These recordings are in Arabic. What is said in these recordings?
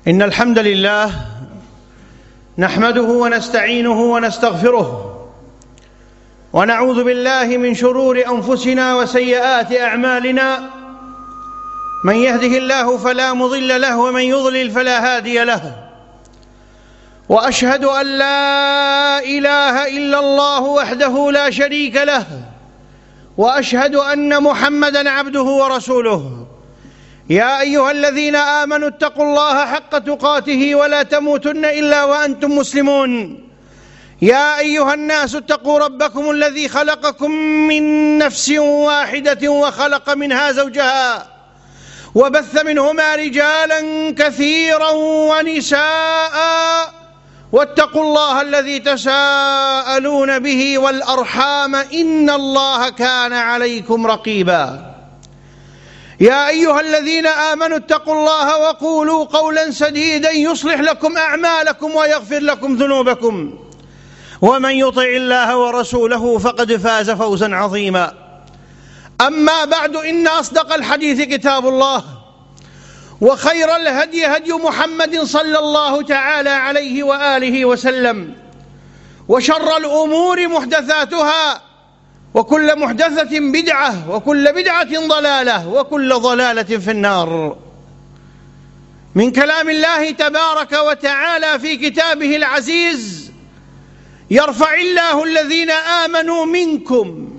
إن الحمد لله نحمده ونستعينه ونستغفره ونعوذ بالله من شرور أنفسنا وسيئات أعمالنا. من يهده الله فلا مضل له ومن يضلل فلا هادي له، وأشهد أن لا إله إلا الله وحده لا شريك له، وأشهد أن محمدًا عبده ورسوله. يا أيها الذين آمنوا اتقوا الله حق تقاته ولا تموتن إلا وأنتم مسلمون. يا أيها الناس اتقوا ربكم الذي خلقكم من نفس واحدة وخلق منها زوجها وبث منهما رجالا كثيرا ونساء، واتقوا الله الذي تساءلون به والأرحام إن الله كان عليكم رقيبا. يا أيها الذين آمنوا اتقوا الله وقولوا قولا سديدا يصلح لكم أعمالكم ويغفر لكم ذنوبكم، ومن يطع الله ورسوله فقد فاز فوزا عظيما. أما بعد، إن أصدق الحديث كتاب الله، وخير الهدي هدي محمد صلى الله تعالى عليه وآله وسلم، وشر الأمور محدثاتها، وكل محدثة بدعة، وكل بدعة ضلالة، وكل ضلالة في النار. من كلام الله تبارك وتعالى في كتابه العزيز: يرفع الله الذين آمنوا منكم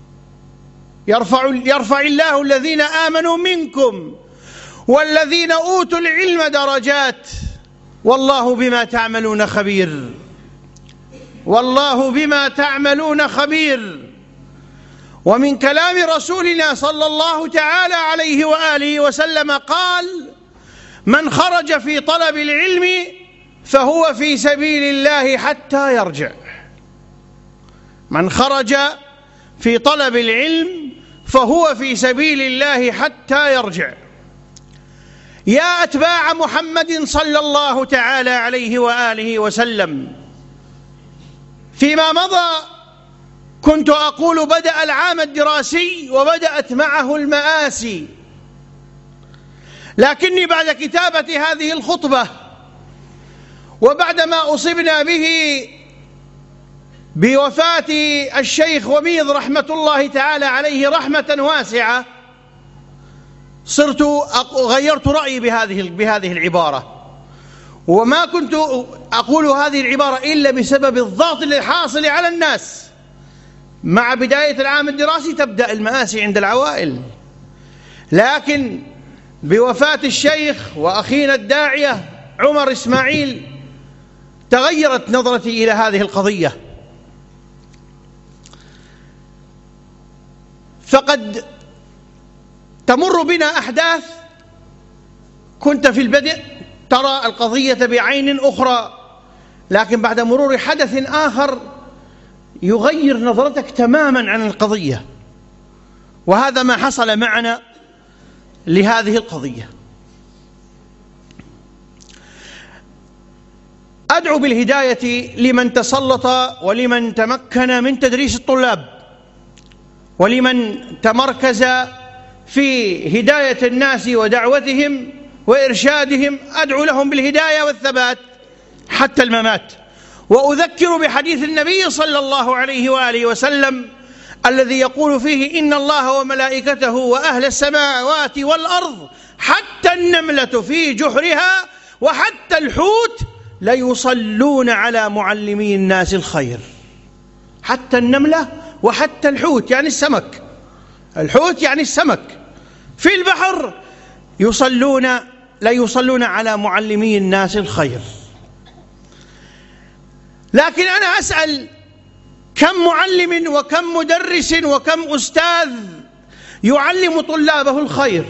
يرفع الله الذين آمنوا منكم والذين أوتوا العلم درجات، والله بما تعملون خبير. والله بما تعملون خبير. ومن كلام رسولنا صلى الله تعالى عليه وآله وسلم قال: من خرج في طلب العلم فهو في سبيل الله حتى يرجع. من خرج في طلب العلم فهو في سبيل الله حتى يرجع. يا أتباع محمد صلى الله تعالى عليه وآله وسلم، فيما مضى كنت أقول: بدأ العام الدراسي وبدأت معه المآسي، لكني بعد كتابة هذه الخطبة وبعدما أصبنا بوفاة الشيخ وميض رحمة الله تعالى عليه رحمة واسعة، غيرت رأيي بهذه العبارة، وما كنت أقول هذه العبارة إلا بسبب الضغط الحاصل على الناس. مع بداية العام الدراسي تبدأ المآسي عند العوائل، لكن بوفاة الشيخ وأخينا الداعية عمر إسماعيل تغيرت نظرتي إلى هذه القضية. فقد تمر بنا أحداث كنت في البدء ترى القضية بعين أخرى، لكن بعد مرور حدث آخر يغير نظرتك تماما عن القضية، وهذا ما حصل معنا لهذه القضية. أدعو بالهداية لمن تسلط ولمن تمكن من تدريس الطلاب، ولمن تمركز في هداية الناس ودعوتهم وإرشادهم. أدعو لهم بالهداية والثبات حتى الممات. وأذكر بحديث النبي صلى الله عليه وآله وسلم الذي يقول فيه: إن الله وملائكته وأهل السماوات والأرض حتى النملة في جحرها وحتى الحوت ليصلون على معلمي الناس الخير. حتى النملة وحتى الحوت يعني السمك، الحوت يعني السمك في البحر لا يصلون على معلمي الناس الخير. لكن أنا أسأل: كم معلم وكم مدرس وكم أستاذ يعلم طلابه الخير؟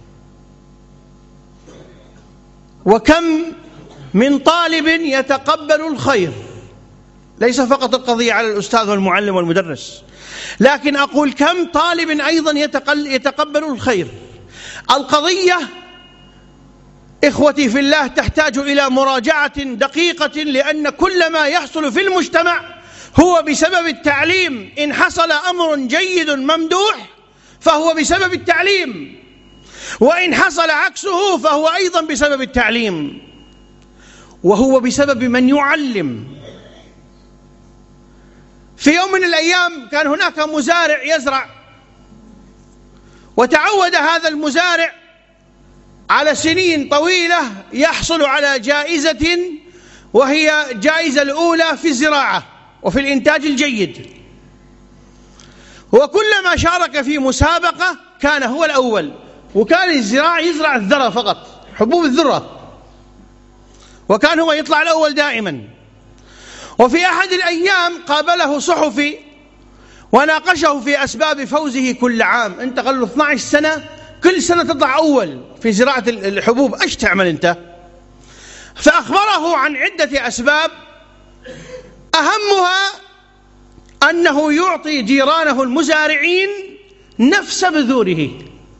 وكم من طالب يتقبل الخير؟ ليس فقط القضية على الأستاذ والمعلم والمدرس، لكن أقول كم طالب أيضا يتقبل الخير. القضية إخوتي في الله تحتاج إلى مراجعة دقيقة، لأن كل ما يحصل في المجتمع هو بسبب التعليم. إن حصل أمر جيد ممدوح فهو بسبب التعليم، وإن حصل عكسه فهو أيضا بسبب التعليم. وهو بسبب من يعلم. في يوم من الأيام كان هناك مزارع يزرع، وتعود هذا المزارع على سنين طويلة يحصل على جائزة، وهي جائزة الأولى في الزراعة وفي الإنتاج الجيد، وكلما شارك في مسابقة كان هو الأول. وكان الزراعة يزرع الذرة فقط، حبوب الذرة، وكان هو يطلع الأول دائما. وفي أحد الأيام قابله صحفي وناقشه في أسباب فوزه كل عام. أنت قال له 12 سنة كل سنة تطلع أول في زراعة الحبوب، أيش تعمل أنت؟ فأخبره عن عدة أسباب، أهمها أنه يعطي جيرانه المزارعين نفس بذوره.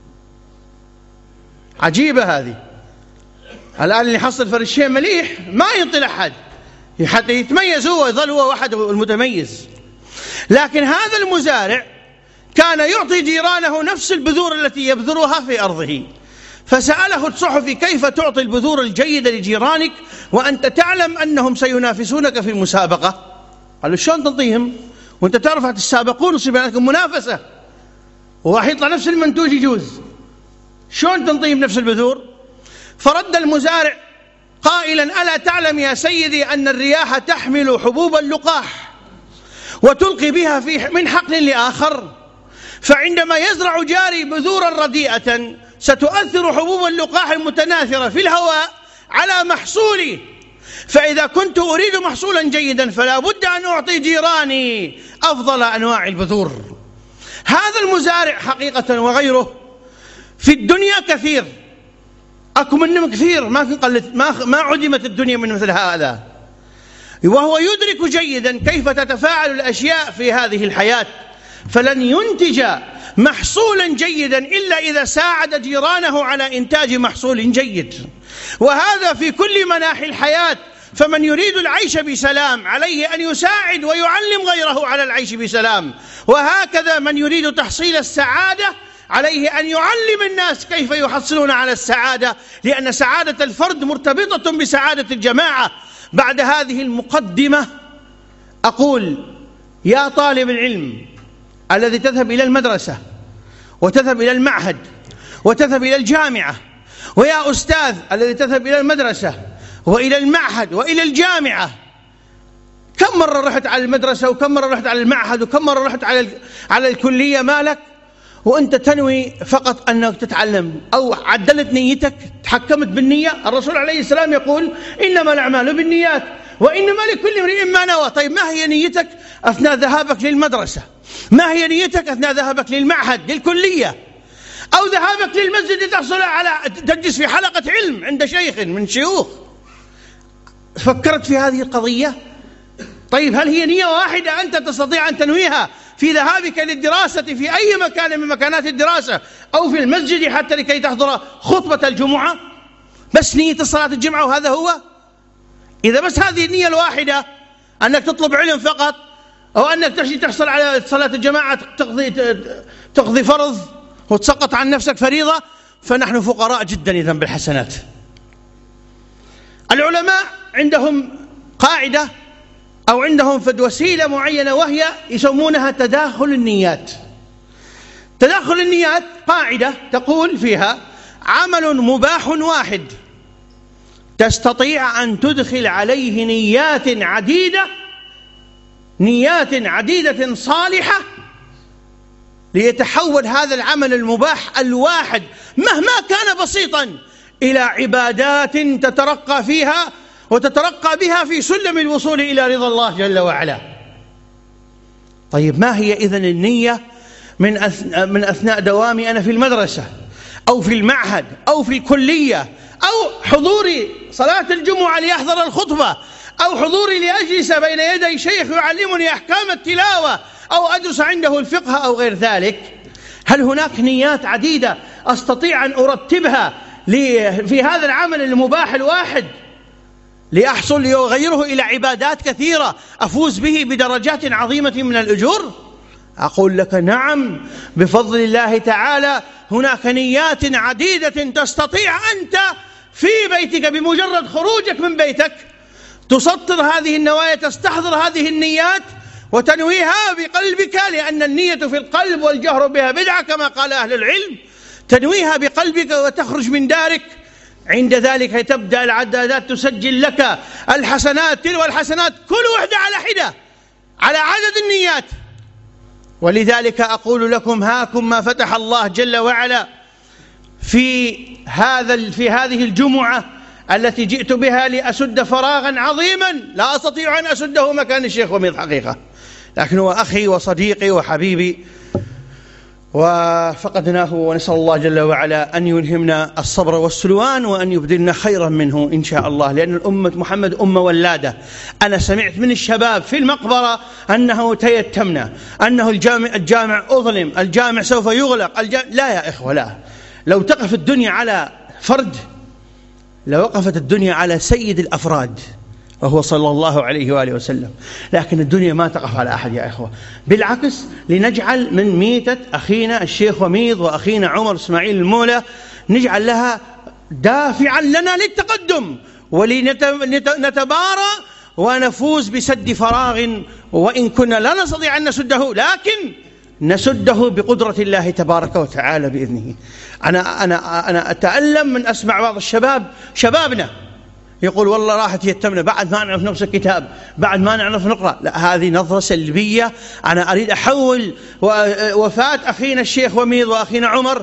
عجيبة هذه. الآن اللي يحصل فرشين مليح ما يعطي لأحد حتى يتميز، هو يظل هو وحده المتميز. لكن هذا المزارع كان يعطي جيرانه نفس البذور التي يبذرها في أرضه. فسأله الصحفي: كيف تعطي البذور الجيدة لجيرانك وأنت تعلم أنهم سينافسونك في المسابقة؟ قال له: شلون تنطيهم وأنت تعرف هتتسابقون ويصير بينكم منافسة وراح يطلع نفس المنتوج يجوز، شلون تنطيهم نفس البذور؟ فرد المزارع قائلا: ألا تعلم يا سيدي أن الرياح تحمل حبوب اللقاح وتلقي بها من حقل لآخر، فعندما يزرع جاري بذورا رديئة ستؤثر حبوب اللقاح المتناثرة في الهواء على محصولي، فإذا كنت أريد محصولا جيدا فلا بد أن أعطي جيراني أفضل أنواع البذور. هذا المزارع حقيقة وغيره في الدنيا كثير، أكو منهم كثير، ما عدمت الدنيا من مثل هذا، وهو يدرك جيدا كيف تتفاعل الأشياء في هذه الحياة، فلن ينتج محصولا جيدا إلا إذا ساعد جيرانه على إنتاج محصول جيد. وهذا في كل مناحي الحياة. فمن يريد العيش بسلام عليه أن يساعد ويعلم غيره على العيش بسلام، وهكذا من يريد تحصيل السعادة عليه أن يعلم الناس كيف يحصلون على السعادة، لأن سعادة الفرد مرتبطة بسعادة الجماعة. بعد هذه المقدمة أقول: يا طالب العلم الذي تذهب إلى المدرسة وتذهب إلى المعهد وتذهب إلى الجامعة، ويا أستاذ الذي تذهب إلى المدرسة وإلى المعهد وإلى الجامعة، كم مرة رحت على المدرسة وكم مرة رحت على المعهد وكم مرة رحت على الكلية مالك وأنت تنوي فقط أنك تتعلم، أو عدلت نيتك، تحكمت بالنية؟ الرسول عليه السلام يقول: إنما الأعمال بالنيات وإنما لكل امرئ ما نوى. طيب ما هي نيتك أثناء ذهابك للمدرسة؟ ما هي نيتك أثناء ذهابك للمعهد للكلية أو ذهابك للمسجد لتحصل على تجلس في حلقة علم عند شيخ من شيوخ؟ فكرت في هذه القضية؟ طيب هل هي نية واحدة أنت تستطيع أن تنويها في ذهابك للدراسة في أي مكان من مكانات الدراسة أو في المسجد حتى لكي تحضر خطبة الجمعة؟ بس نية صلاة الجمعة وهذا هو؟ إذا بس هذه النية الواحدة أنك تطلب علم فقط، أو أنك تحصل على صلاة الجماعة تقضي فرض وتسقط عن نفسك فريضة، فنحن فقراء جدا إذن بالحسنات. العلماء عندهم قاعدة أو عندهم وسيلة معينة وهي يسمونها تداخل النيات. تداخل النيات قاعدة تقول فيها: عمل مباح واحد تستطيع أن تدخل عليه نيات عديدة صالحة ليتحول هذا العمل المباح الواحد مهما كان بسيطا إلى عبادات تترقى فيها وتترقى بها في سلم الوصول إلى رضا الله جل وعلا. طيب ما هي إذن النية من أثناء دوامي أنا في المدرسة أو في المعهد أو في الكلية، أو حضوري صلاة الجمعة ليحضر الخطبة، أو حضوري لأجلس بين يدي شيخ يعلمني أحكام التلاوة، أو أدرس عنده الفقه أو غير ذلك؟ هل هناك نيات عديدة أستطيع أن أرتبها في هذا العمل المباح الواحد لأحصل وغيره إلى عبادات كثيرة أفوز به بدرجات عظيمة من الأجور؟ أقول لك: نعم، بفضل الله تعالى هناك نيات عديدة تستطيع أنت في بيتك بمجرد خروجك من بيتك تسطر هذه النوايا، تستحضر هذه النيات وتنويها بقلبك، لأن النية في القلب والجهر بها بدعة كما قال أهل العلم. تنويها بقلبك وتخرج من دارك، عند ذلك تبدأ العدادات تسجل لك الحسنات تلو الحسنات، كل وحدة على حدة على عدد النيات. ولذلك أقول لكم هاكم ما فتح الله جل وعلا في هذه الجمعة التي جئت بها لأسد فراغا عظيما لا أستطيع أن أسده مكان الشيخ وميض حقيقة، لكن هو أخي وصديقي وحبيبي وفقدناه، ونسأل الله جل وعلا أن يلهمنا الصبر والسلوان وأن يبدلنا خيرا منه إن شاء الله، لأن الأمة محمد أمة ولادة. أنا سمعت من الشباب في المقبرة أنه تيتمنا، أنه الجامع أظلم، الجامع سوف يغلق، لا يا إخوة، لا. لو تقف الدنيا على فرد لو وقفت الدنيا على سيد الأفراد وهو صلى الله عليه وآله وسلم، لكن الدنيا ما تقف على أحد يا إخوة. بالعكس، لنجعل من ميتة أخينا الشيخ وميض وأخينا عمر إسماعيل المولى نجعل لها دافعا لنا للتقدم ولنتبارى ونفوز بسد فراغ، وإن كنا لا نستطيع أن نسده لكن نسده بقدرة الله تبارك وتعالى بإذنه. أنا أتألم من أسمع بعض شبابنا يقول والله راحت يتمنا بعد ما نعرف نفس الكتاب، بعد ما نعرف نقرأ. لا، هذه نظرة سلبية. أنا أريد أحول وفاة أخينا الشيخ وميض وأخينا عمر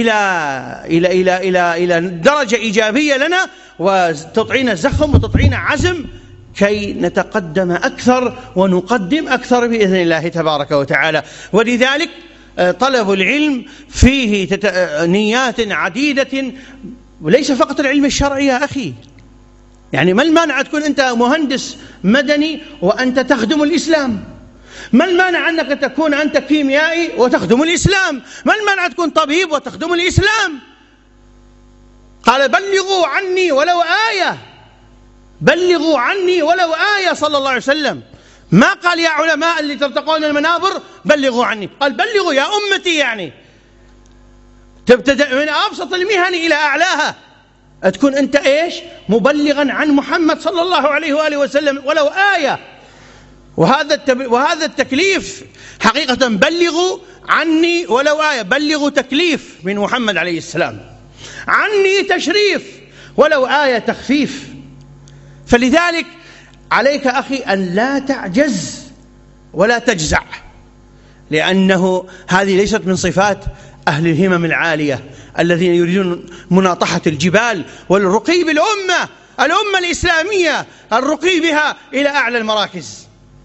إلى درجة إيجابية لنا، وتطعين زخم وتطعين عزم كي نتقدم أكثر ونقدم أكثر بإذن الله تبارك وتعالى. ولذلك طلب العلم فيه نيات عديدة، وليس فقط العلم الشرعي يا أخي. يعني ما المانع تكون أنت مهندس مدني وأنت تخدم الإسلام؟ ما المانع أنك تكون أنت كيميائي وتخدم الإسلام؟ ما المانع تكون طبيب وتخدم الإسلام؟ قال بلغوا عني ولو آية، بلغوا عني ولو آية صلى الله عليه وسلم. ما قال يا علماء اللي ترتقون المنابر بلغوا عني، قال بلغوا يا أمتي، يعني تبتدأ من أبسط المهن إلى أعلاها، تكون أنت إيش؟ مبلغا عن محمد صلى الله عليه وآله وسلم ولو آية. وهذا التكليف حقيقة، بلغوا عني ولو آية، بلغوا تكليف من محمد عليه السلام، عني تشريف، ولو آية تخفيف. فلذلك عليك أخي أن لا تعجز ولا تجزع، لأنه هذه ليست من صفات أهل الهمم العالية الذين يريدون مناطحة الجبال والرقي بالأمة الإسلامية، الرقي بها إلى أعلى المراكز.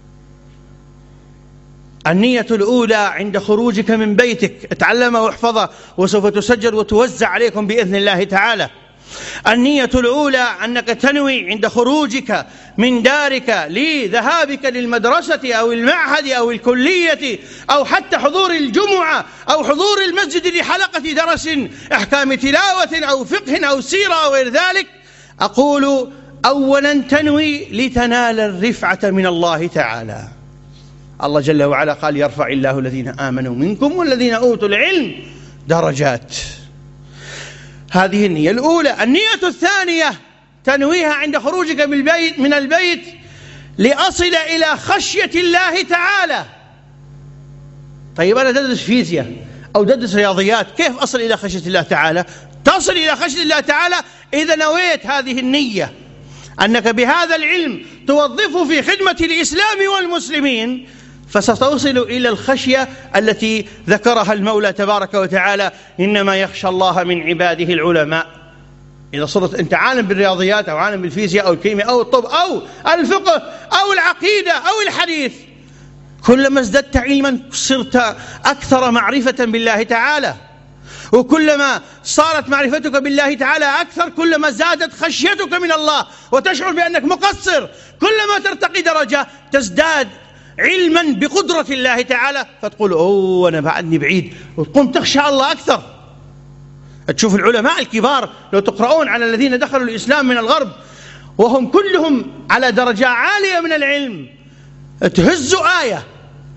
النية الأولى عند خروجك من بيتك، اتعلمها واحفظها وسوف تسجل وتوزع عليكم بإذن الله تعالى. النية الأولى أنك تنوي عند خروجك من دارك لذهابك للمدرسة أو المعهد أو الكلية أو حتى حضور الجمعة أو حضور المسجد لحلقة درس أحكام تلاوة أو فقه أو سيرة أو غير ذلك. أقول أولا تنوي لتنال الرفعة من الله تعالى. الله جل وعلا قال يرفع الله الذين آمنوا منكم والذين أوتوا العلم درجات. هذه النية الأولى. النية الثانية تنويها عند خروجك من البيت لأصل إلى خشية الله تعالى. طيب أنا تدرس فيزياء أو تدرس رياضيات، كيف أصل إلى خشية الله تعالى؟ تصل إلى خشية الله تعالى إذا نويت هذه النية، أنك بهذا العلم توظفه في خدمة الإسلام والمسلمين، فستوصل إلى الخشية التي ذكرها المولى تبارك وتعالى: إنما يخشى الله من عباده العلماء. إذا صرت أنت عالم بالرياضيات أو عالم بالفيزياء أو الكيمياء أو الطب أو الفقه أو العقيدة أو الحديث، كلما ازددت علما صرت أكثر معرفة بالله تعالى، وكلما صارت معرفتك بالله تعالى أكثر كلما زادت خشيتك من الله وتشعر بأنك مقصر. كلما ترتقي درجة تزداد علما بقدرة الله تعالى، فتقول أوه أنا بعدني بعيد، وتقوم تخشى الله أكثر. تشوف العلماء الكبار لو تقرؤون على الذين دخلوا الإسلام من الغرب وهم كلهم على درجة عالية من العلم، تهزوا آية،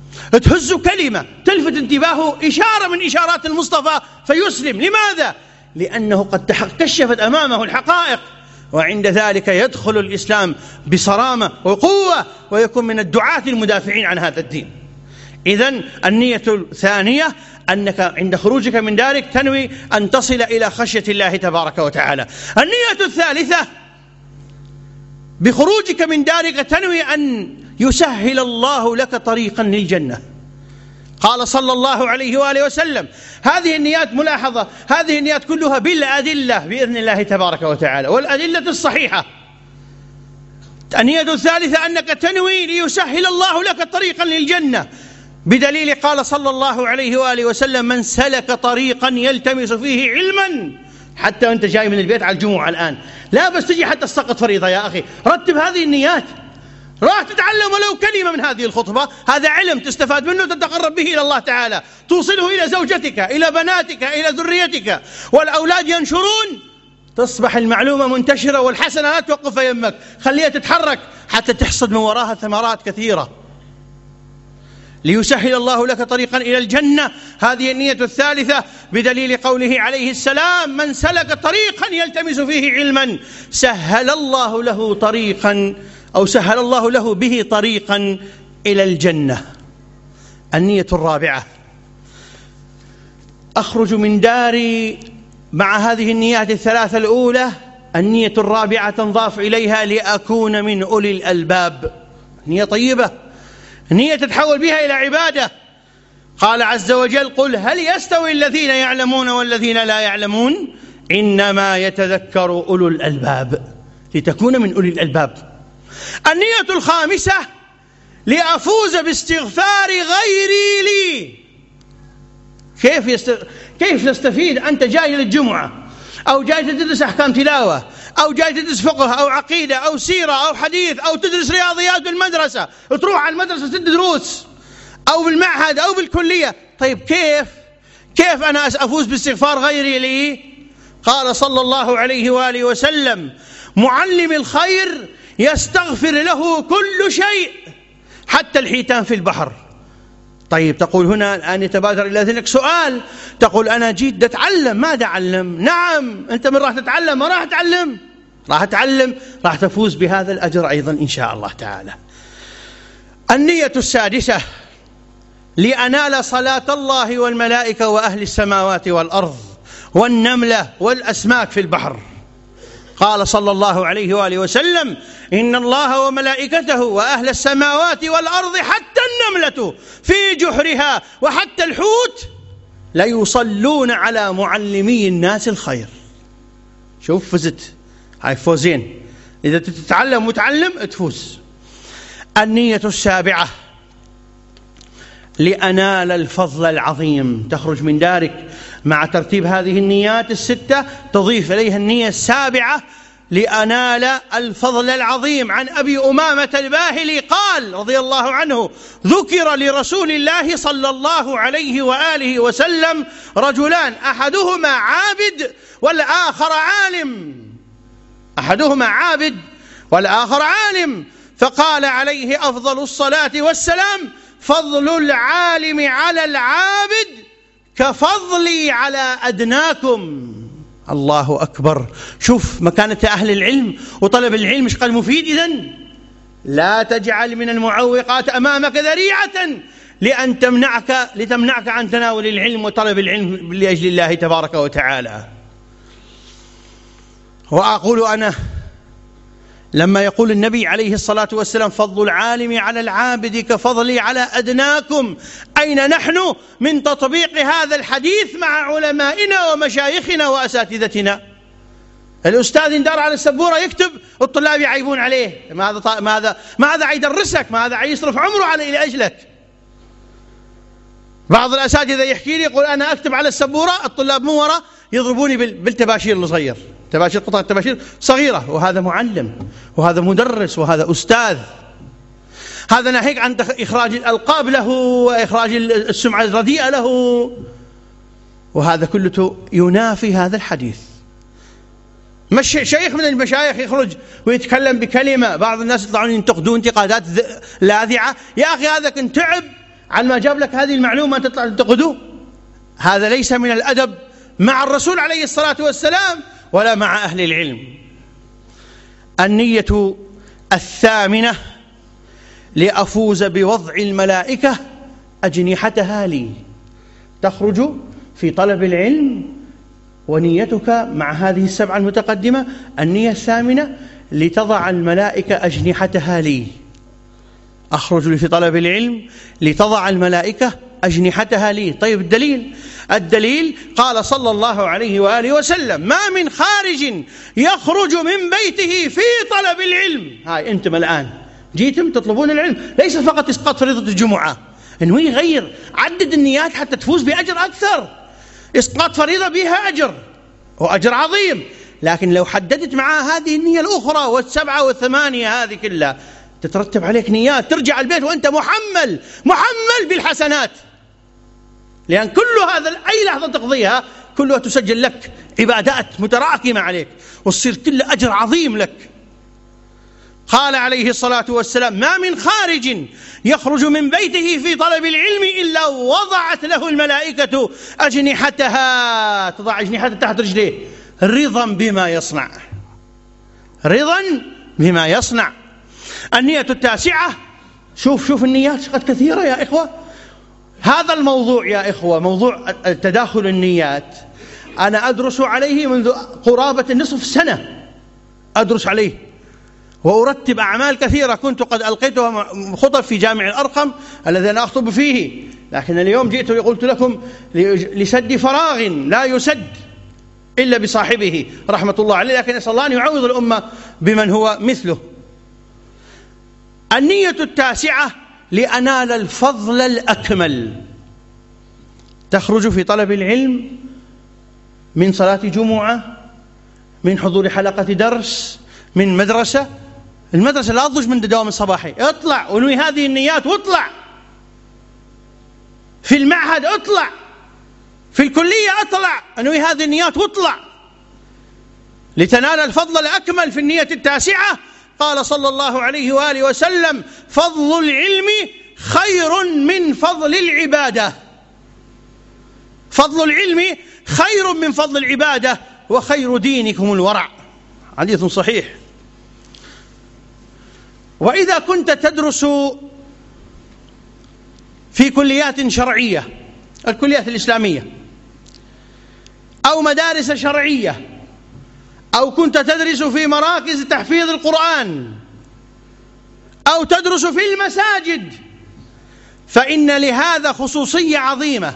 تهزوا كلمة تلفت انتباهه، إشارة من إشارات المصطفى فيسلم. لماذا؟ لأنه قد كشفت أمامه الحقائق، وعند ذلك يدخل الإسلام بصرامة وقوة ويكون من الدعاة المدافعين عن هذا الدين. إذن النية الثانية أنك عند خروجك من دارك تنوي أن تصل إلى خشية الله تبارك وتعالى. النية الثالثة بخروجك من دارك تنوي أن يسهل الله لك طريقا للجنة. قال صلى الله عليه وآله وسلم: هذه النيات، ملاحظة، هذه النيات كلها بالأدلة بإذن الله تبارك وتعالى، والأدلة الصحيحة. النية الثالثة أنك تنوي ليسهل الله لك طريقا للجنة، بدليل قال صلى الله عليه وآله وسلم: من سلك طريقا يلتمس فيه علما. حتى وانت جاي من البيت على الجمعة الآن لا بس تجي حتى السقط فريضة يا أخي، رتب هذه النيات، راح تتعلم ولو كلمة من هذه الخطبة، هذا علم تستفاد منه تتقرب به إلى الله تعالى، توصله إلى زوجتك، إلى بناتك، إلى ذريتك، والأولاد ينشرون، تصبح المعلومة منتشرة، والحسنة لا توقف يمك، خليها تتحرك حتى تحصد من وراها ثمرات كثيرة. ليسهل الله لك طريقا إلى الجنة، هذه النية الثالثة، بدليل قوله عليه السلام: من سلك طريقا يلتمس فيه علما سهل الله له طريقا، أو سهل الله له به طريقا إلى الجنة. النية الرابعة: أخرج من داري مع هذه النيات الثلاثة الأولى، النية الرابعة تنضاف إليها لأكون من أولي الألباب. نية طيبة، نية تتحول بها إلى عبادة. قال عز وجل: قل هل يستوي الذين يعلمون والذين لا يعلمون إنما يتذكر أولو الألباب، لتكون من أولي الألباب. النية الخامسة: لأفوز باستغفار غيري لي. كيف تستفيد أنت جاي للجمعة أو جاي تدرس أحكام تلاوة أو جاي تدرس فقه أو عقيدة أو سيرة أو حديث أو تدرس رياضيات بالمدرسة، تروح على المدرسة تدرس دروس أو بالمعهد أو بالكلية، طيب كيف أنا أفوز باستغفار غيري لي؟ قال صلى الله عليه وآله وسلم: معلم الخير يستغفر له كل شيء حتى الحيتان في البحر. طيب تقول هنا الآن يتبادر إلى ذهنك سؤال، تقول أنا جيت أتعلم، ماذا أعلم؟ نعم، أنت من راح تتعلم؟ ما راح تتعلم، راح تتعلم، راح تفوز بهذا الأجر أيضا إن شاء الله تعالى. النية السادسة: لأنال صلاة الله والملائكة وأهل السماوات والأرض والنملة والأسماك في البحر. قال صلى الله عليه وآله وسلم: إن الله وملائكته وأهل السماوات والأرض حتى النملة في جحرها وحتى الحوت لا يصلون على معلمي الناس الخير. شوف فزت، هاي فوزين، إذا تتعلم وتعلم تفوز. النية السابعة: لأنال الفضل العظيم. تخرج من دارك مع ترتيب هذه النيات الستة، تضيف إليها النية السابعة: لأنال الفضل العظيم. عن أبي أمامة الباهلي قال رضي الله عنه: ذكر لرسول الله صلى الله عليه وآله وسلم رجلان أحدهما عابد والآخر عالم، أحدهما عابد والآخر عالم، فقال عليه أفضل الصلاة والسلام: فضل العالم على العابد كفضلي على أدناكم. الله أكبر، شوف مكانة أهل العلم وطلب العلم مش قال مفيد. إذن لا تجعل من المعوقات أمامك ذريعة لتمنعك عن تناول العلم وطلب العلم لأجل الله تبارك وتعالى. وأقول أنا لما يقول النبي عليه الصلاة والسلام: فضل العالم على العابد كفضلي على أدناكم، أين نحن من تطبيق هذا الحديث مع علمائنا ومشايخنا وأساتذتنا؟ الأستاذ يندار على السبورة يكتب، الطلاب يعيبون عليه، ماذا يدرسك؟ ماذا يصرف عمره على أجلك؟ بعض الأساتذة يحكي لي يقول: أنا أكتب على السبورة، الطلاب من وراء يضربوني بالتباشير الصغير، تباشير قطع التباشير صغيرة، وهذا معلم وهذا مدرس وهذا أستاذ. هذا ناهيك عن إخراج الألقاب له وإخراج السمعة الرديئة له، وهذا كله ينافي هذا الحديث. مش شيخ من المشايخ يخرج ويتكلم بكلمة، بعض الناس يطلعون ينتقدون انتقادات لاذعة، يا أخي هذا كنت تعب على ما جاب لك هذه المعلومة تطلع تنتقده. هذا ليس من الأدب مع الرسول عليه الصلاة والسلام ولا مع أهل العلم. النية الثامنة: لأفوز بوضع الملائكة أجنحتها لي. تخرج في طلب العلم ونيتك مع هذه السبعة المتقدمة. النية الثامنة: لتضع الملائكة أجنحتها لي. أخرج في طلب العلم لتضع الملائكة أجنحتها لي. طيب الدليل قال صلى الله عليه وآله وسلم: ما من خارج يخرج من بيته في طلب العلم. هاي أنتم الآن جيتم تطلبون العلم، ليس فقط إسقاط فريضة الجمعة، إنه يغير، عدد النيات حتى تفوز بأجر أكثر. إسقاط فريضة بها أجر وأجر عظيم، لكن لو حددت معها هذه النية الأخرى والسبعة والثمانية هذه كلها تترتب عليك نيات، ترجع البيت وأنت محمل بالحسنات، لأن كل هذا أي لحظة تقضيها كلها تسجل لك عبادات متراكمة عليك وتصير كل أجر عظيم لك. قال عليه الصلاة والسلام: ما من خارج يخرج من بيته في طلب العلم إلا وضعت له الملائكة أجنحتها، تضع أجنحتها تحت رجليه رضا بما يصنع، رضا بما يصنع. النية التاسعة: شوف النيات قد كثيرة يا إخوة. هذا الموضوع يا إخوة، موضوع تداخل النيات، أنا أدرس عليه منذ قرابة نصف سنة، أدرس عليه وأرتب أعمال كثيرة، كنت قد ألقيتها خطب في جامع الأرقم الذي أنا أخطب فيه، لكن اليوم جئت وقلت لكم لسد فراغ لا يسد إلا بصاحبه رحمة الله عليه، لكن أسأل الله أن يعوض الأمة بمن هو مثله. النية التاسعة: لأنال الفضل الأكمل. تخرج في طلب العلم من صلاة جمعة، من حضور حلقة درس، من مدرسة. المدرسة لا تضج من دوام الصباحي، اطلع ونوي هذه النيات واطلع. في المعهد اطلع، في الكلية اطلع انوي هذه النيات واطلع لتنال الفضل الأكمل. في النية التاسعة قال صلى الله عليه وآله وسلم: فضل العلم خير من فضل العبادة. فضل العلم خير من فضل العبادة، وخير دينكم الورع. حديث صحيح. وإذا كنت تدرس في كليات شرعية، الكليات الإسلامية، أو مدارس شرعية، أو كنت تدرس في مراكز تحفيظ القرآن، أو تدرس في المساجد، فإن لهذا خصوصية عظيمة.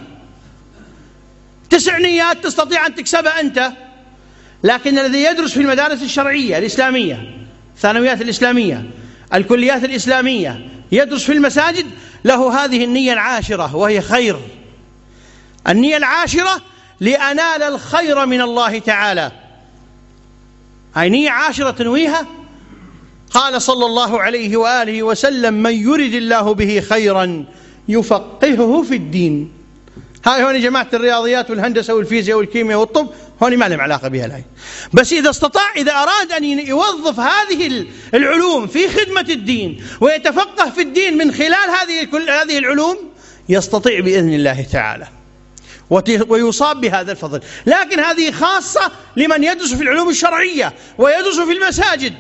9 نيات تستطيع أن تكسبها أنت، لكن الذي يدرس في المدارس الشرعية الإسلامية، الثانويات الإسلامية، الكليات الإسلامية، يدرس في المساجد، له هذه النية العاشرة وهي خير. النية العاشرة: لأنال الخير من الله تعالى. هاي نية عاشرة تنويها. قال صلى الله عليه وآله وسلم: من يرد الله به خيرا يفقهه في الدين. هاي هون جماعة الرياضيات والهندسة والفيزياء والكيمياء والطب هون ما لهم علاقة بها الآية، بس إذا أراد أن يوظف هذه العلوم في خدمة الدين ويتفقه في الدين من خلال هذه العلوم يستطيع بإذن الله تعالى ويصاب بهذا الفضل. لكن هذه خاصة لمن يدرس في العلوم الشرعية ويدرس في المساجد.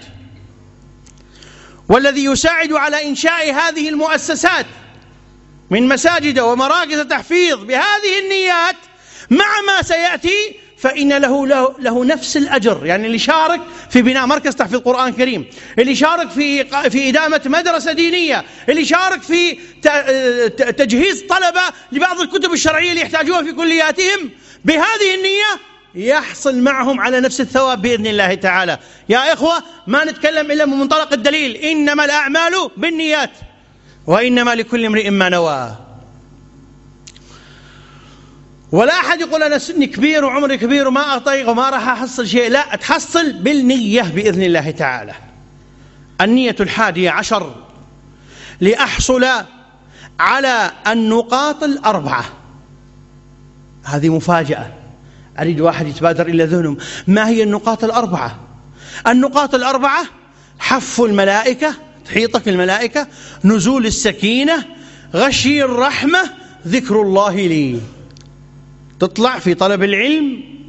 والذي يساعد على إنشاء هذه المؤسسات من مساجد ومراكز تحفيظ بهذه النيات مع ما سيأتي، فإن له نفس الأجر. يعني اللي شارك في بناء مركز تحفيظ قرآن كريم، اللي شارك في إدامة مدرسة دينية، اللي شارك في تجهيز طلبة لبعض الكتب الشرعية اللي يحتاجوها في كلياتهم، بهذه النية يحصل معهم على نفس الثواب بإذن الله تعالى. يا إخوة، ما نتكلم إلا من منطلق الدليل: إنما الأعمال بالنيات وإنما لكل امرئ ما نوى. ولا أحد يقول أنا سني كبير وعمري كبير وما أطيق وما راح أحصل شيء، لا، تحصل بالنية بإذن الله تعالى. النية 11: لأحصل على النقاط 4. هذه مفاجأة، أريد واحد يتبادر إلى ذهنهم. ما هي النقاط 4؟ النقاط 4: حف الملائكة، تحيطك الملائكة، نزول السكينة، غشي الرحمة، ذكر الله لي. تطلع في طلب العلم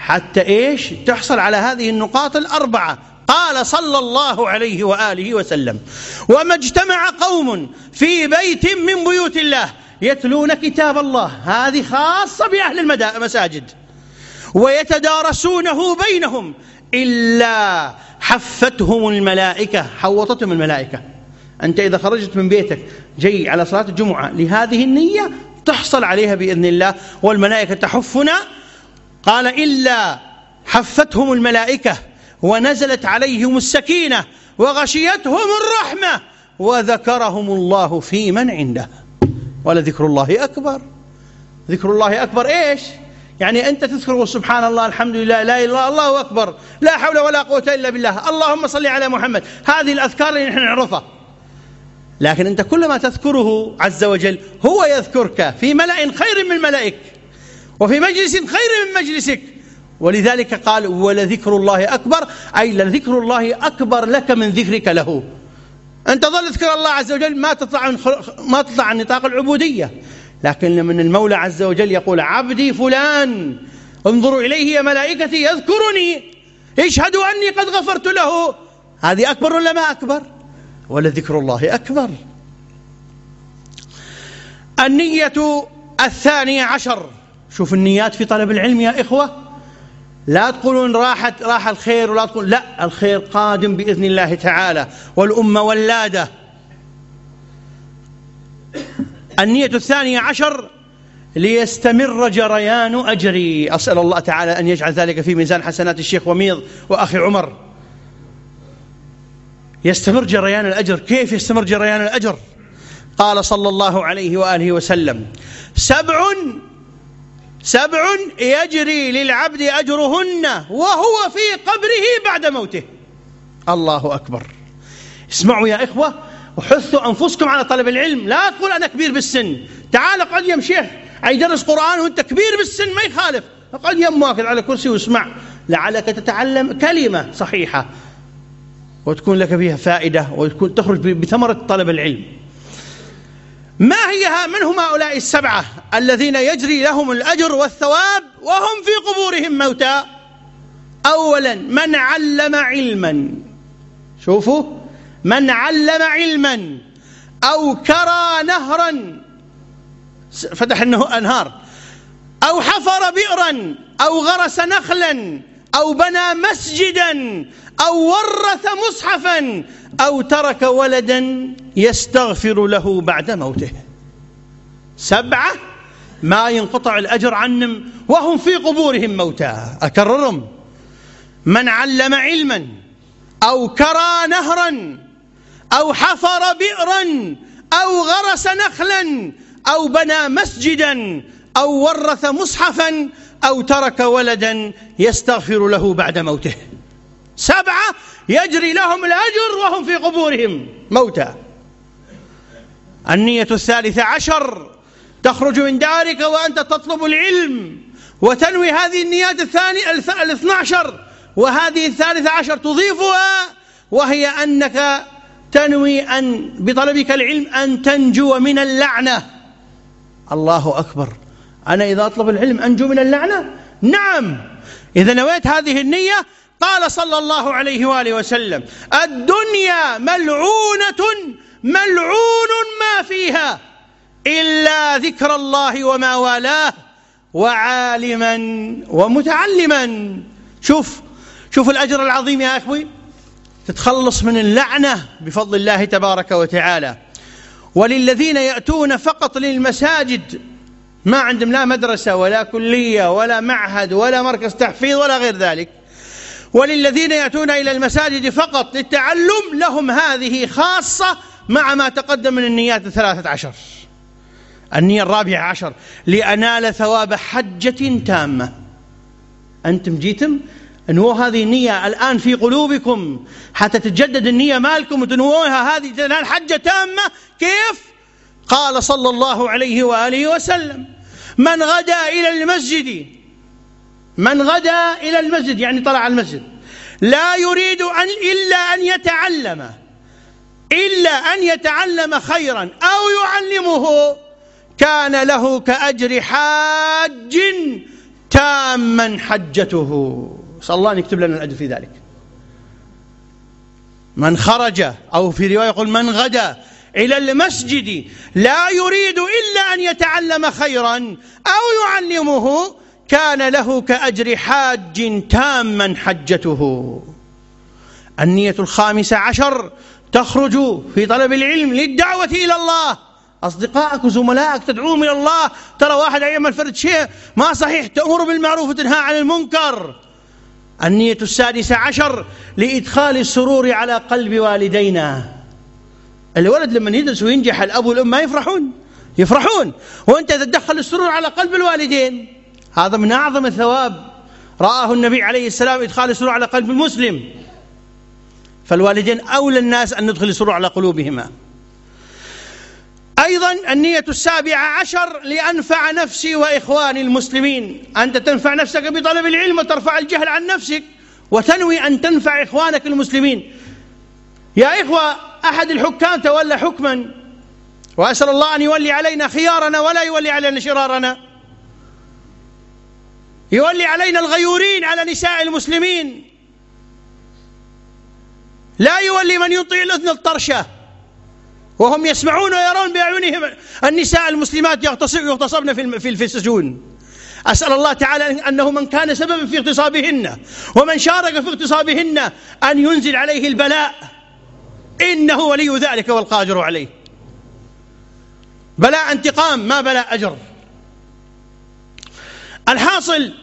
حتى إيش؟ تحصل على هذه النقاط الأربعة. قال صلى الله عليه وآله وسلم: وما اجتمع قوم في بيت من بيوت الله يتلون كتاب الله، هذه خاصة بأهل المساجد، ويتدارسونه بينهم إلا حفتهم الملائكة، حوطتهم الملائكة. أنت إذا خرجت من بيتك جاي على صلاة الجمعة لهذه النية تحصل عليها بإذن الله، والملائكة تحفنا. قال: إلا حفتهم الملائكة ونزلت عليهم السكينة وغشيتهم الرحمة وذكرهم الله في من عنده. ولذكر الله أكبر. ذكر الله أكبر إيش؟ يعني أنت تذكر سبحان الله، الحمد لله، لا إله إلا الله، الله أكبر، لا حول ولا قوة إلا بالله، اللهم صل على محمد. هذه الأذكار اللي نحن نعرفها، لكن أنت كلما تذكره عز وجل هو يذكرك في ملأ خير من ملئك وفي مجلس خير من مجلسك. ولذلك قال: ولذكر الله أكبر، أي لذكر الله أكبر لك من ذكرك له. أنت ظل تذكر الله عز وجل ما تطلع عن نطاق العبودية، لكن من المولى عز وجل يقول: عبدي فلان انظروا إليه يا ملائكتي يذكرني اشهدوا أني قد غفرت له. هذه أكبر ولا ما أكبر؟ ولذكر الله أكبر. النية 12. شوف النيات في طلب العلم يا إخوة، لا تقولون راح الخير، ولا تقول لا، الخير قادم بإذن الله تعالى والأمة ولادة. النية 12: ليستمر جريان أجري. أسأل الله تعالى أن يجعل ذلك في ميزان حسنات الشيخ وميض وأخي عمر. يستمر جريان الأجر. كيف يستمر جريان الأجر؟ قال صلى الله عليه وآله وسلم: 7 يجري للعبد أجرهن وهو في قبره بعد موته. الله أكبر. اسمعوا يا إخوة وحثوا أنفسكم على طلب العلم. لا تقول أنا كبير بالسن، تعال اقعد يم شيخ يدرس قرآن وأنت كبير بالسن، ما يخالف، اقعد يم واكد على كرسي واسمع، لعلك تتعلم كلمة صحيحة وتكون لك فيها فائدة وتكون تخرج بثمرة طلب العلم. من هم هؤلاء 7 الذين يجري لهم الأجر والثواب وهم في قبورهم موتى؟ أولا: من علم علما. شوفوا: من علم علما أو كرى نهرا، فتح أنهار، أو حفر بئرا، أو غرس نخلا، أو بنى مسجدا، أو ورث مصحفا، أو ترك ولدا يستغفر له بعد موته. 7 ما ينقطع الأجر عنهم وهم في قبورهم موتى. أكررهم: من علم علما أو كرى نهرا أو حفر بئرا أو غرس نخلا أو بنى مسجدا أو ورث مصحفا أو ترك ولدا يستغفر له بعد موته. 7 يجري لهم الأجر وهم في قبورهم موتى. النية 13: تخرج من دارك وأنت تطلب العلم وتنوي هذه النيات 12 وهذه 13 تضيفها، وهي أنك تنوي أن بطلبك العلم أن تنجو من اللعنة. الله أكبر. أنا إذا أطلب العلم أنجو من اللعنة؟ نعم، إذا نويت هذه النية. قال صلى الله عليه وآله وسلم: الدنيا ملعونة ملعون ما فيها إلا ذكر الله وما والاه وعالما ومتعلما. شوف الأجر العظيم يا أخوي، تتخلص من اللعنة بفضل الله تبارك وتعالى. وللذين يأتون فقط للمساجد، ما عندهم لا مدرسة ولا كلية ولا معهد ولا مركز تحفيظ ولا غير ذلك، وللذين يأتون إلى المساجد فقط للتعلم، لهم هذه خاصة مع ما تقدم من النيات 13. النية 14: لأنال ثواب حجة تامة. أنتم جيتم انووا هذه النية الآن في قلوبكم حتى تتجدد النية مالكم وتنووها، هذه تنال حجة تامة. كيف؟ قال صلى الله عليه وآله وسلم: من غدا إلى المسجد يعني طلع المسجد، لا يريد إلا أن يتعلم خيرا أو يعلمه، كان له كأجر حاج تاما حجته. صلى الله أن يكتب لنا الأجر في ذلك. من خرج، أو في رواية يقول من غدا إلى المسجد لا يريد إلا أن يتعلم خيرا أو يعلمه كان له كأجر حاج تاما حجته. النية 15 تخرج في طلب العلم للدعوة إلى الله، أصدقائك وزملائك تدعوهم إلى الله. ترى واحد يعمل فرد شيء ما صحيح، تأمر بالمعروف وتنهى عن المنكر. النية 16 لإدخال السرور على قلب والدينا. الولد لما يدرس وينجح الأب والأم ما يفرحون، وأنت تدخل السرور على قلب الوالدين، هذا من أعظم الثواب رآه النبي عليه السلام، إدخال السرور على قلب المسلم. فالوالدين أولى الناس أن ندخل السرور على قلوبهما. أيضا النية 17 لأنفع نفسي وإخواني المسلمين. أنت تنفع نفسك بطلب العلم وترفع الجهل عن نفسك، وتنوي أن تنفع إخوانك المسلمين. يا إخوة، أحد الحكام تولى حكما، وأسأل الله أن يولي علينا خيارنا ولا يولي علينا شرارنا، يولي علينا الغيورين على نساء المسلمين، لا يولي من يطيع الأذن الطرشة وهم يسمعون ويرون بأعينهم النساء المسلمات يغتصبن في السجون. أسأل الله تعالى أنه من كان سببا في اغتصابهن ومن شارك في اغتصابهن أن ينزل عليه البلاء، إنه ولي ذلك والقادر عليه. بلاء انتقام ما بلاء أجر. الحاصل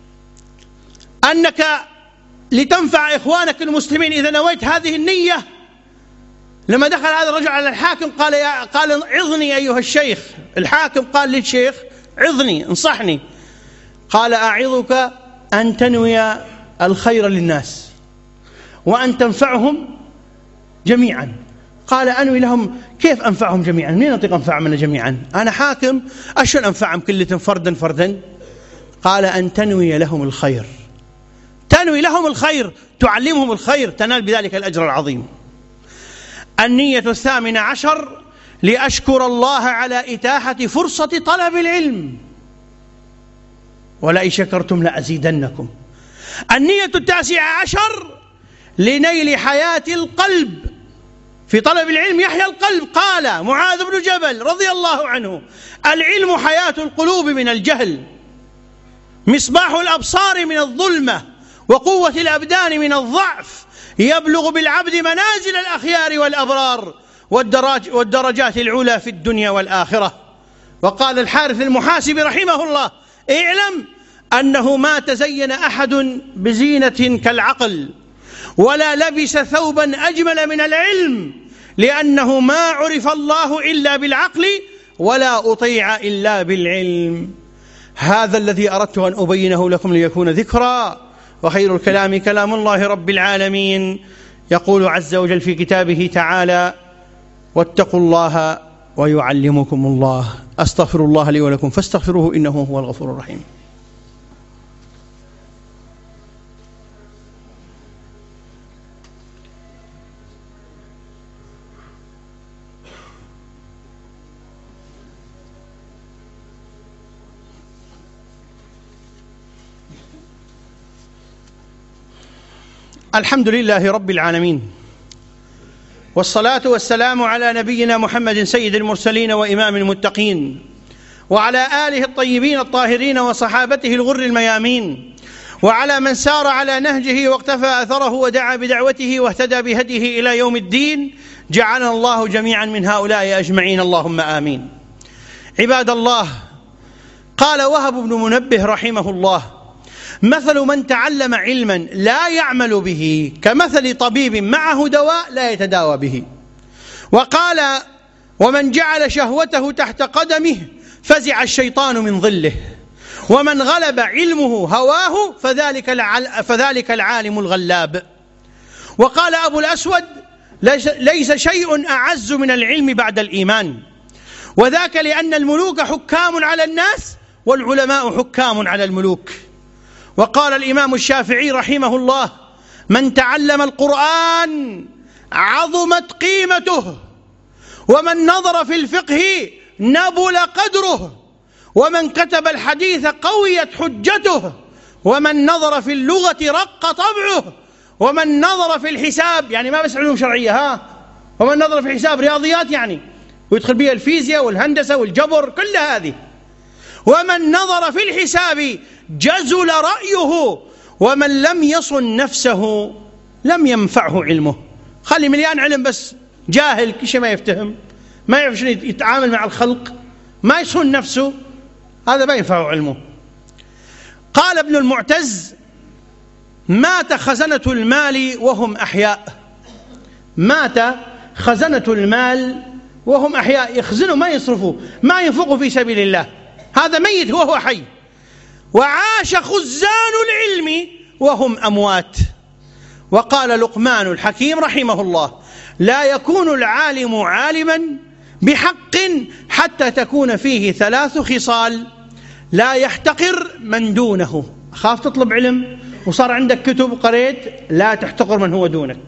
أنك لتنفع إخوانك المسلمين إذا نويت هذه النية. لما دخل هذا الرجل على الحاكم قال عظني أيها الشيخ. الحاكم قال للشيخ عظني، انصحني. قال أعظك أن تنوي الخير للناس وأن تنفعهم جميعا. قال أنوي لهم، كيف أنفعهم جميعا؟ منين أطيق أنفع من جميعا؟ أنا حاكم، أشون أنفعهم كلهم فردا؟ قال أن تنوي لهم الخير، تنوي لهم الخير، تعلمهم الخير، تنال بذلك الأجر العظيم. النية 18 لأشكر الله على إتاحة فرصة طلب العلم، ولئن شكرتم لأزيدنكم. النية 19 لنيل حياة القلب. في طلب العلم يحيا القلب. قال معاذ بن جبل رضي الله عنه: العلم حياة القلوب من الجهل، مصباح الأبصار من الظلمة، وقوة الأبدان من الضعف، يبلغ بالعبد منازل الأخيار والأبرار والدرجات العلى في الدنيا والآخرة. وقال الحارث المحاسبي رحمه الله: اعلم أنه ما تزين أحد بزينة كالعقل، ولا لبس ثوبا أجمل من العلم، لأنه ما عرف الله إلا بالعقل، ولا أطيع إلا بالعلم. هذا الذي أردت أن أبينه لكم ليكون ذكرى، وخير الكلام كلام الله رب العالمين. يقول عز وجل في كتابه تعالى: واتقوا الله ويعلمكم الله. أستغفر الله لي ولكم فاستغفروه إنه هو الغفور الرحيم. الحمد لله رب العالمين، والصلاة والسلام على نبينا محمد سيد المرسلين وإمام المتقين، وعلى آله الطيبين الطاهرين وصحابته الغر الميامين، وعلى من سار على نهجه واقتفى أثره ودعا بدعوته واهتدى بهديه إلى يوم الدين. جعلنا الله جميعا من هؤلاء أجمعين، اللهم آمين. عباد الله، قال وهب بن منبه رحمه الله: مثل من تعلم علما لا يعمل به كمثل طبيب معه دواء لا يتداوى به. وقال: ومن جعل شهوته تحت قدمه فزع الشيطان من ظله، ومن غلب علمه هواه فذلك العالم الغلاب. وقال أبو الأسود: ليس شيء أعز من العلم بعد الإيمان، وذاك لأن الملوك حكام على الناس والعلماء حكام على الملوك. وقال الإمام الشافعي رحمه الله: من تعلم القرآن عظمت قيمته، ومن نظر في الفقه نبل قدره، ومن كتب الحديث قويت حجته، ومن نظر في اللغة رق طبعه، ومن نظر في الحساب، يعني ما بس علوم شرعية، ومن نظر في الحساب رياضيات يعني، ويدخل بها الفيزياء والهندسة والجبر كل هذه، ومن نظر في الحساب جزل رأيه، ومن لم يصن نفسه لم ينفعه علمه. خلي مليان علم بس جاهل، كل شيء ما يفتهم، ما يعرف شنو يتعامل مع الخلق، ما يصن نفسه، هذا ما ينفعه علمه. قال ابن المعتز: مات خزنة المال وهم أحياء. مات خزنة المال وهم أحياء، يخزنوا ما يصرفوا، ما ينفقوا في سبيل الله، هذا ميت وهو حي. وعاش خزان العلم وهم أموات. وقال لقمان الحكيم رحمه الله: لا يكون العالم عالما بحق حتى تكون فيه 3 خصال: لا يحتقر من دونه. خاف تطلب علم وصار عندك كتب قريت، لا تحتقر من هو دونك.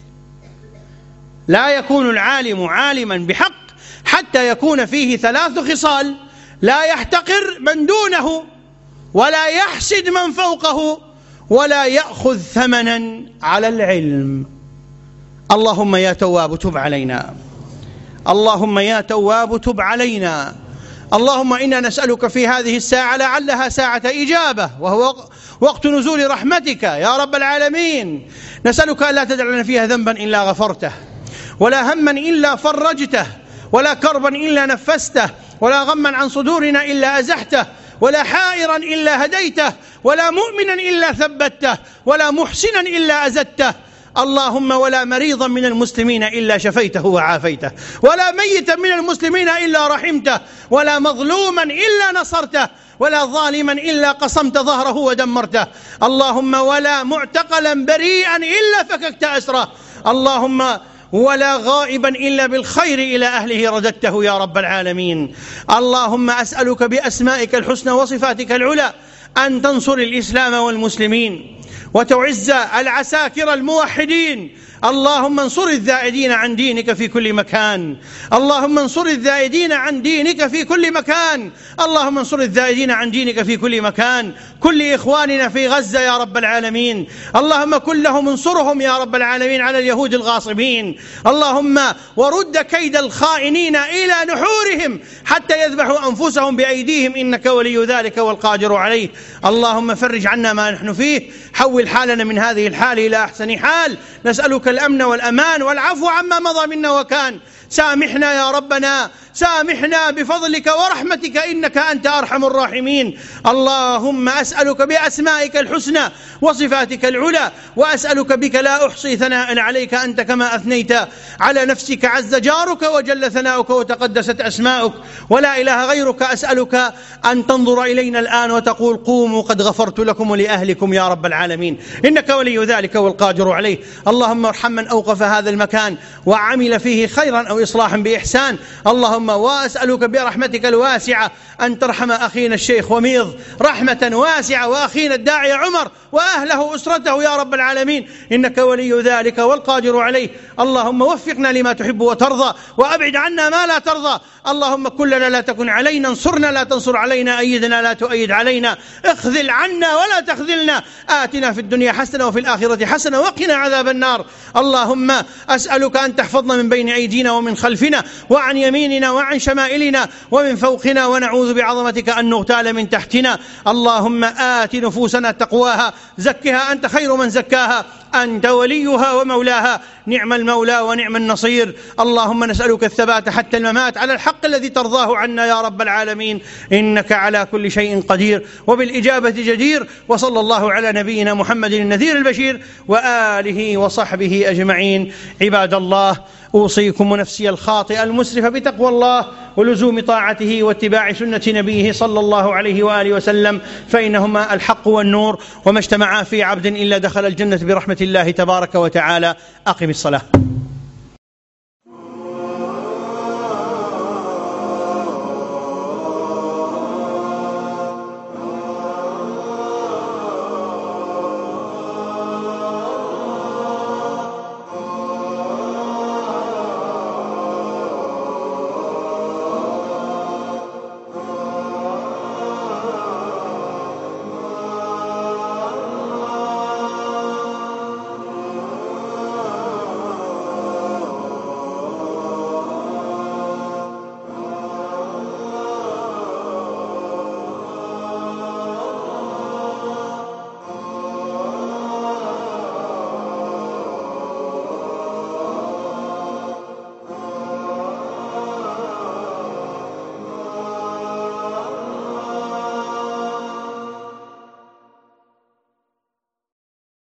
لا يكون العالم عالما بحق حتى يكون فيه 3 خصال: لا يحتقر من دونه، ولا يحسد من فوقه، ولا يأخذ ثمنا على العلم. اللهم يا تواب تب علينا، اللهم يا تواب تب علينا. اللهم إنا نسألك في هذه الساعة لعلها ساعة إجابة، وهو وقت نزول رحمتك يا رب العالمين، نسألك ألا تدع لنا فيها ذنبا إلا غفرته، ولا هما إلا فرجته، ولا كربا إلا نفسته، ولا غما عن صدورنا إلا أزحته، ولا حائرا إلا هديته، ولا مؤمنا إلا ثبته، ولا محسنا إلا أزدته. اللهم ولا مريضا من المسلمين إلا شفيته وعافيته، ولا ميتا من المسلمين إلا رحمته، ولا مظلوما إلا نصرته، ولا ظالما إلا قصمت ظهره ودمرته. اللهم ولا معتقلا بريئا إلا فككت أسره. اللهم ولا غائبا إلا بالخير إلى أهله رددته يا رب العالمين. اللهم أسألك بأسمائك الحسنى وصفاتك العلى أن تنصر الإسلام والمسلمين، وتعز العساكر الموحدين. اللهم انصر الذائدين عن دينك في كل مكان، اللهم انصر الذائدين عن دينك في كل مكان، اللهم انصر الذائدين عن دينك في كل مكان. كل إخواننا في غزة يا رب العالمين، اللهم كن لهم انصرهم يا رب العالمين على اليهود الغاصبين. اللهم ورد كيد الخائنين إلى نحورهم حتى يذبحوا أنفسهم بأيديهم، إنك ولي ذلك والقادر عليه. اللهم فرج عنا ما نحن فيه، حول حالنا من هذه الحال إلى أحسن حال. نسألك الأمن والأمان والعفو عما مضى منا وكان. سامحنا يا ربنا، سامحنا بفضلك ورحمتك، إنك أنت أرحم الراحمين. اللهم أسألك بأسمائك الحسنى وصفاتك العلى، وأسألك بك لا أحصي ثناء عليك أنت كما أثنيت على نفسك، عز جارك وجل ثناؤك وتقدست أسماؤك ولا إله غيرك. أسألك أن تنظر إلينا الآن وتقول: قوموا قد غفرت لكم ولأهلكم يا رب العالمين، إنك ولي ذلك والقادر عليه. اللهم ارحم من أوقف هذا المكان وعمل فيه خيرا أو إصلاحا بإحسان. اللهم وأسألك برحمتك الواسعة أن ترحم أخينا الشيخ وميض رحمة واسعة، وأخينا الداعي عمر وأهله أسرته يا رب العالمين، إنك ولي ذلك والقادر عليه. اللهم وفقنا لما تحب وترضى، وأبعد عنا ما لا ترضى. اللهم كن لنا لا تكن علينا، انصرنا لا تنصر علينا، أيدنا لا تؤيد علينا، اخذل عنا ولا تخذلنا. آتنا في الدنيا حسنة وفي الآخرة حسنة وقنا عذاب النار. اللهم أسألك أن تحفظنا من بين أيدينا ومن خلفنا وعن يميننا وعن شمائلنا ومن فوقنا، ونعوذ بعظمتك أن نغتال من تحتنا. اللهم آت نفوسنا تقواها، زكها أنت خير من زكاها، أنت وليها ومولاها، نعم المولى ونعم النصير. اللهم نسألك الثبات حتى الممات على الحق الذي ترضاه عنا يا رب العالمين، إنك على كل شيء قدير وبالإجابة جدير. وصلى الله على نبينا محمد النذير البشير وآله وصحبه أجمعين. عباد الله، أوصيكم ونفسي الخاطئ المسرف بتقوى الله ولزوم طاعته واتباع سنة نبيه صلى الله عليه وآله وسلم، فإنهما الحق والنور، وما اجتمعا في عبد إلا دخل الجنة برحمة الله تبارك وتعالى. أقم الصلاة.